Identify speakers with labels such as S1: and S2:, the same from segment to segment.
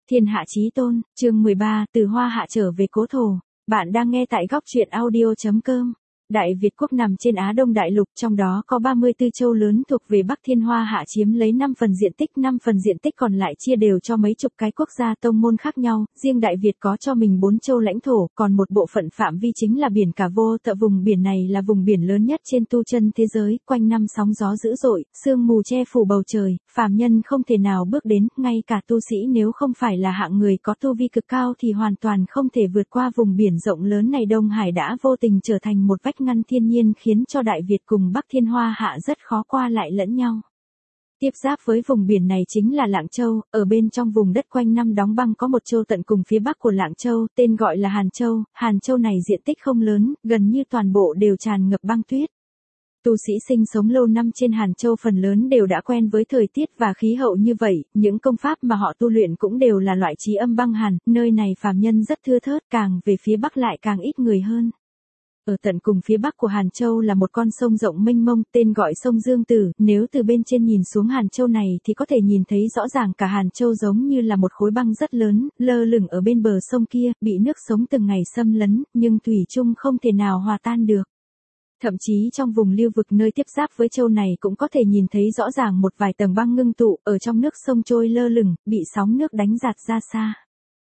S1: Thiên hạ chí tôn, chương 13, từ Hoa Hạ trở về cố thổ. Bạn đang nghe tại góc truyện audio.com. Đại Việt quốc nằm trên Á Đông đại lục, trong đó có 34 châu lớn thuộc về Bắc Thiên Hoa Hạ chiếm lấy 5 phần diện tích còn lại chia đều cho mấy chục cái quốc gia tông môn khác nhau, riêng Đại Việt có cho mình 4 châu lãnh thổ, còn một bộ phận phạm vi chính là biển Cả Vô Tận. Vùng biển này là vùng biển lớn nhất trên tu chân thế giới, quanh năm sóng gió dữ dội, sương mù che phủ bầu trời, phàm nhân không thể nào bước đến, ngay cả tu sĩ nếu không phải là hạng người có tu vi cực cao thì hoàn toàn không thể vượt qua vùng biển rộng lớn này. Đông Hải đã vô tình trở thành một vách ngăn thiên nhiên khiến cho Đại Việt cùng Bắc Thiên Hoa Hạ rất khó qua lại lẫn nhau. Tiếp giáp với vùng biển này chính là Lạng Châu, ở bên trong vùng đất quanh năm đóng băng có một châu tận cùng phía bắc của Lạng Châu, tên gọi là Hàn Châu. Hàn Châu này diện tích không lớn, gần như toàn bộ đều tràn ngập băng tuyết. Tu sĩ sinh sống lâu năm trên Hàn Châu phần lớn đều đã quen với thời tiết và khí hậu như vậy, những công pháp mà họ tu luyện cũng đều là loại trí âm băng hàn, nơi này phàm nhân rất thưa thớt, càng về phía bắc lại càng ít người hơn. Ở tận cùng phía bắc của Hàn Châu là một con sông rộng mênh mông, tên gọi sông Dương Tử, nếu từ bên trên nhìn xuống Hàn Châu này thì có thể nhìn thấy rõ ràng cả Hàn Châu giống như là một khối băng rất lớn, lơ lửng ở bên bờ sông kia, bị nước sống từng ngày xâm lấn, nhưng thủy chung không thể nào hòa tan được. Thậm chí trong vùng lưu vực nơi tiếp giáp với châu này cũng có thể nhìn thấy rõ ràng một vài tầng băng ngưng tụ ở trong nước sông trôi lơ lửng, bị sóng nước đánh giạt ra xa.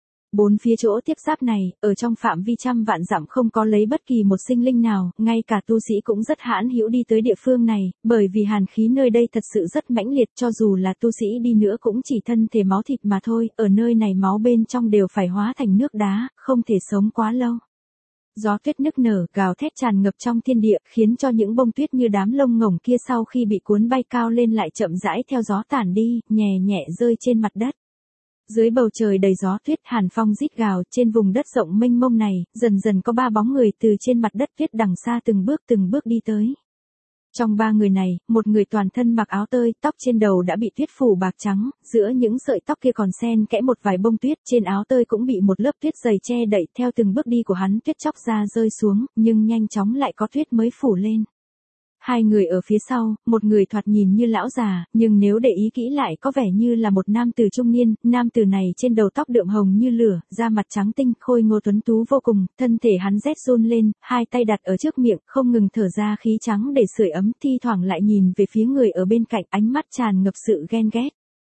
S1: Bốn phía chỗ tiếp giáp này, ở trong phạm vi trăm vạn dặm không có lấy bất kỳ một sinh linh nào, ngay cả tu sĩ cũng rất hãn hữu đi tới địa phương này, bởi vì hàn khí nơi đây thật sự rất mãnh liệt, cho dù là tu sĩ đi nữa cũng chỉ thân thể máu thịt mà thôi, ở nơi này máu bên trong đều phải hóa thành nước đá, không thể sống quá lâu. Gió tuyết nức nở, gào thét tràn ngập trong thiên địa, khiến cho những bông tuyết như đám lông ngỗng kia sau khi bị cuốn bay cao lên lại chậm rãi theo gió tản đi, nhẹ nhẹ rơi trên mặt đất. Dưới bầu trời đầy gió tuyết, hàn phong rít gào, trên vùng đất rộng mênh mông này, dần dần có 3 bóng người từ trên mặt đất tuyết đằng xa từng bước đi tới. Trong 3 người này, một người toàn thân mặc áo tơi, tóc trên đầu đã bị tuyết phủ bạc trắng, giữa những sợi tóc kia còn xen kẽ một vài bông tuyết, trên áo tơi cũng bị một lớp tuyết dày che đậy, theo từng bước đi của hắn tuyết chóc ra rơi xuống, nhưng nhanh chóng lại có tuyết mới phủ lên. 2 người ở phía sau, một người thoạt nhìn như lão già, nhưng nếu để ý kỹ lại có vẻ như là một nam tử trung niên, nam tử này trên đầu tóc đượm hồng như lửa, da mặt trắng tinh, khôi ngô tuấn tú vô cùng, thân thể hắn rét run lên, 2 tay đặt ở trước miệng, không ngừng thở ra khí trắng để sưởi ấm, thi thoảng lại nhìn về phía người ở bên cạnh, ánh mắt tràn ngập sự ghen ghét.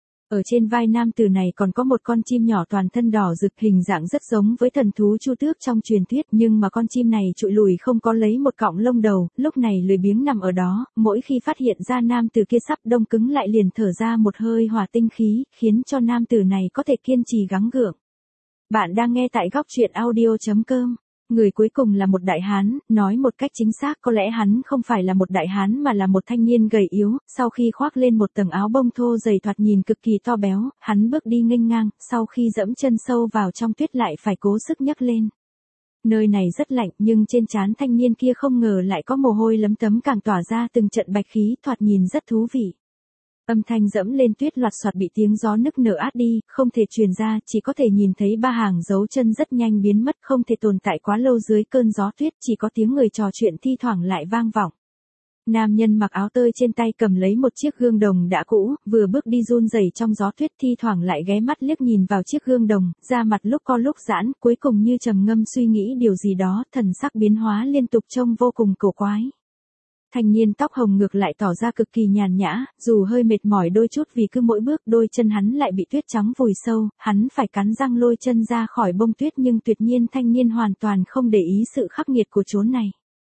S1: Ở trên vai nam tử này còn có một con chim nhỏ toàn thân đỏ rực, hình dạng rất giống với thần thú Chu Tước trong truyền thuyết, nhưng mà con chim này trụi lùi không có lấy một cọng lông đầu, lúc này lười biếng nằm ở đó, mỗi khi phát hiện ra nam tử kia sắp đông cứng lại liền thở ra một hơi hỏa tinh khí, khiến cho nam tử này có thể kiên trì gắng gượng. Bạn đang nghe tại góc truyện audio.com. Người cuối cùng là một đại hán, nói một cách chính xác có lẽ hắn không phải là một đại hán mà là một thanh niên gầy yếu, sau khi khoác lên một tầng áo bông thô dày thoạt nhìn cực kỳ to béo, hắn bước đi nghênh ngang, sau khi dẫm chân sâu vào trong tuyết lại phải cố sức nhấc lên. Nơi này rất lạnh nhưng trên trán thanh niên kia không ngờ lại có mồ hôi lấm tấm càng tỏa ra từng trận bạch khí, thoạt nhìn rất thú vị. Âm thanh dẫm lên tuyết loạt soạt bị tiếng gió nức nở át đi, không thể truyền ra, chỉ có thể nhìn thấy 3 hàng dấu chân rất nhanh biến mất, không thể tồn tại quá lâu dưới cơn gió tuyết, chỉ có tiếng người trò chuyện thi thoảng lại vang vọng. Nam nhân mặc áo tơi trên tay cầm lấy một chiếc gương đồng đã cũ, vừa bước đi run rẩy trong gió tuyết, thi thoảng lại ghé mắt liếc nhìn vào chiếc gương đồng, da mặt lúc co lúc giãn, cuối cùng như trầm ngâm suy nghĩ điều gì đó, thần sắc biến hóa liên tục trông vô cùng cổ quái. Thanh niên tóc hồng ngược lại tỏ ra cực kỳ nhàn nhã, dù hơi mệt mỏi đôi chút vì cứ mỗi bước đôi chân hắn lại bị tuyết trắng vùi sâu, hắn phải cắn răng lôi chân ra khỏi bông tuyết nhưng tuyệt nhiên thanh niên hoàn toàn không để ý sự khắc nghiệt của chốn này.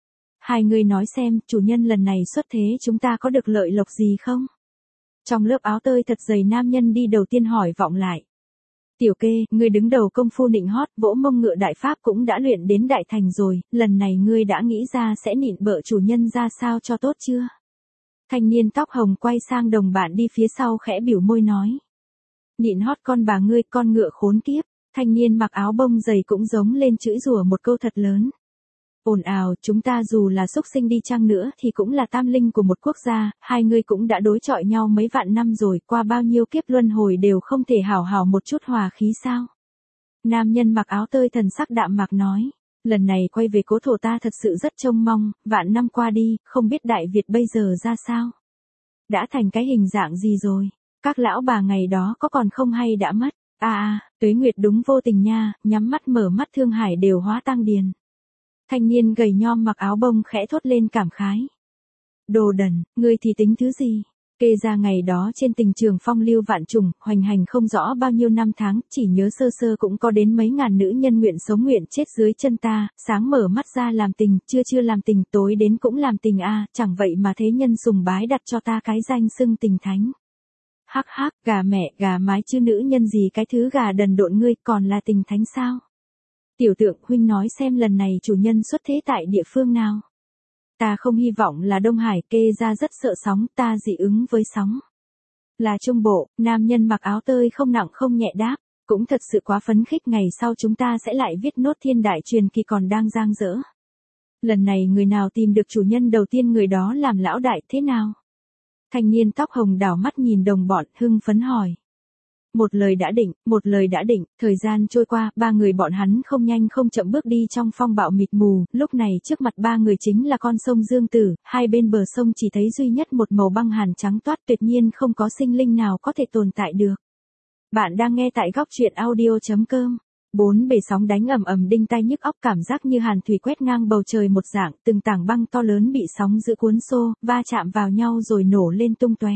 S1: 2 người nói xem, chủ nhân lần này xuất thế chúng ta có được lợi lộc gì không? Trong lớp áo tơi thật dày nam nhân đi đầu tiên hỏi vọng lại. Tiểu Kê, ngươi đứng đầu công phu nịnh hót, vỗ mông ngựa đại pháp cũng đã luyện đến đại thành rồi, lần này ngươi đã nghĩ ra sẽ nịnh bợ chủ nhân ra sao cho tốt chưa? Thanh niên tóc hồng quay sang đồng bạn đi phía sau khẽ biểu môi nói. Nịnh hót con bà ngươi, con ngựa khốn kiếp. Thanh niên mặc áo bông dày cũng giống lên chửi rủa một câu thật lớn. Ồn ào, chúng ta dù là súc sinh đi chăng nữa thì cũng là tam linh của một quốc gia, 2 người cũng đã đối chọi nhau mấy vạn năm rồi, qua bao nhiêu kiếp luân hồi đều không thể hảo hảo một chút hòa khí sao? Nam nhân mặc áo tơi thần sắc đạm mạc nói, lần này quay về cố thổ ta thật sự rất trông mong, vạn năm qua đi, không biết Đại Việt bây giờ ra sao? Đã thành cái hình dạng gì rồi? Các lão bà ngày đó có còn không hay đã mất? Tuế Nguyệt đúng vô tình nha, nhắm mắt mở mắt Thương Hải đều hóa tăng điền. Thanh niên gầy nhom mặc áo bông khẽ thốt lên cảm khái. Đồ đần, ngươi thì tính thứ gì? Kê ra ngày đó trên tình trường phong lưu vạn trùng, hoành hành không rõ bao nhiêu năm tháng, chỉ nhớ sơ sơ cũng có đến mấy ngàn nữ nhân nguyện sống nguyện chết dưới chân ta, sáng mở mắt ra làm tình, chưa làm tình, tối đến cũng làm tình chẳng vậy mà thế nhân sùng bái đặt cho ta cái danh xưng tình thánh. Hắc hắc, gà mẹ, gà mái chứ nữ nhân gì cái thứ gà đần độn ngươi còn là tình thánh sao? Tiểu Tượng huynh nói xem lần này chủ nhân xuất thế tại địa phương nào? Ta không hy vọng là Đông Hải, Kê ra rất sợ sóng, ta dị ứng với sóng. Là Trung Bộ, nam nhân mặc áo tơi không nặng không nhẹ đáp, cũng thật sự quá phấn khích, ngày sau chúng ta sẽ lại viết nốt thiên đại truyền kỳ còn đang dang dở. Lần này người nào tìm được chủ nhân đầu tiên người đó làm lão đại thế nào? Thanh niên tóc hồng đảo mắt nhìn đồng bọn hưng phấn hỏi. Một lời đã định, thời gian trôi qua, ba người bọn hắn không nhanh không chậm bước đi trong phong bạo mịt mù, lúc này trước mặt ba người chính là con sông Dương Tử, hai bên bờ sông chỉ thấy duy nhất một màu băng hàn trắng toát, tuyệt nhiên không có sinh linh nào có thể tồn tại được. Bạn đang nghe tại góc truyện audio.com. Bốn bề sóng đánh ầm ầm đinh tai nhức óc, cảm giác như hàn thủy quét ngang bầu trời một dạng, từng tảng băng to lớn bị sóng giữ cuốn xô, va chạm vào nhau rồi nổ lên tung tóe.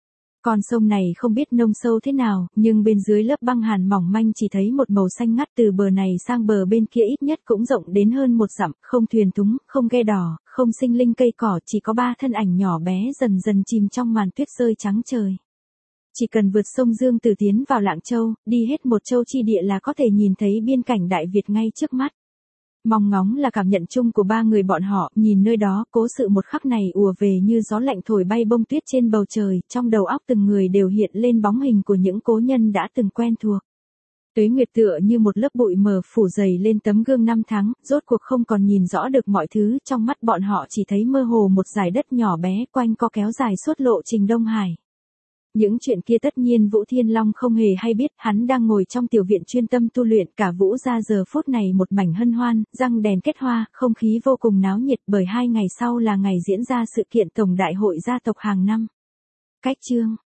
S1: Con sông này không biết nông sâu thế nào, nhưng bên dưới lớp băng hàn mỏng manh chỉ thấy một màu xanh ngắt, từ bờ này sang bờ bên kia ít nhất cũng rộng đến hơn một dặm, không thuyền thúng, không ghe đò, không sinh linh cây cỏ, chỉ có ba thân ảnh nhỏ bé dần dần chìm trong màn tuyết rơi trắng trời. Chỉ cần vượt sông Dương Tử tiến vào Lạng Châu, đi hết một châu chi địa là có thể nhìn thấy biên cảnh Đại Việt ngay trước mắt. Mong ngóng là cảm nhận chung của ba người bọn họ, nhìn nơi đó, cố sự một khắc này ùa về như gió lạnh thổi bay bông tuyết trên bầu trời, trong đầu óc từng người đều hiện lên bóng hình của những cố nhân đã từng quen thuộc. Tuế Nguyệt tựa như một lớp bụi mờ phủ dày lên tấm gương năm tháng, rốt cuộc không còn nhìn rõ được mọi thứ, trong mắt bọn họ chỉ thấy mơ hồ một dải đất nhỏ bé quanh co kéo dài suốt lộ trình Đông Hải. Những chuyện kia tất nhiên Vũ Thiên Long không hề hay biết, hắn đang ngồi trong tiểu viện chuyên tâm tu luyện, cả Vũ gia giờ phút này một mảnh hân hoan, răng đèn kết hoa, không khí vô cùng náo nhiệt, bởi 2 ngày sau là ngày diễn ra sự kiện tổng đại hội gia tộc hàng năm. Cách chương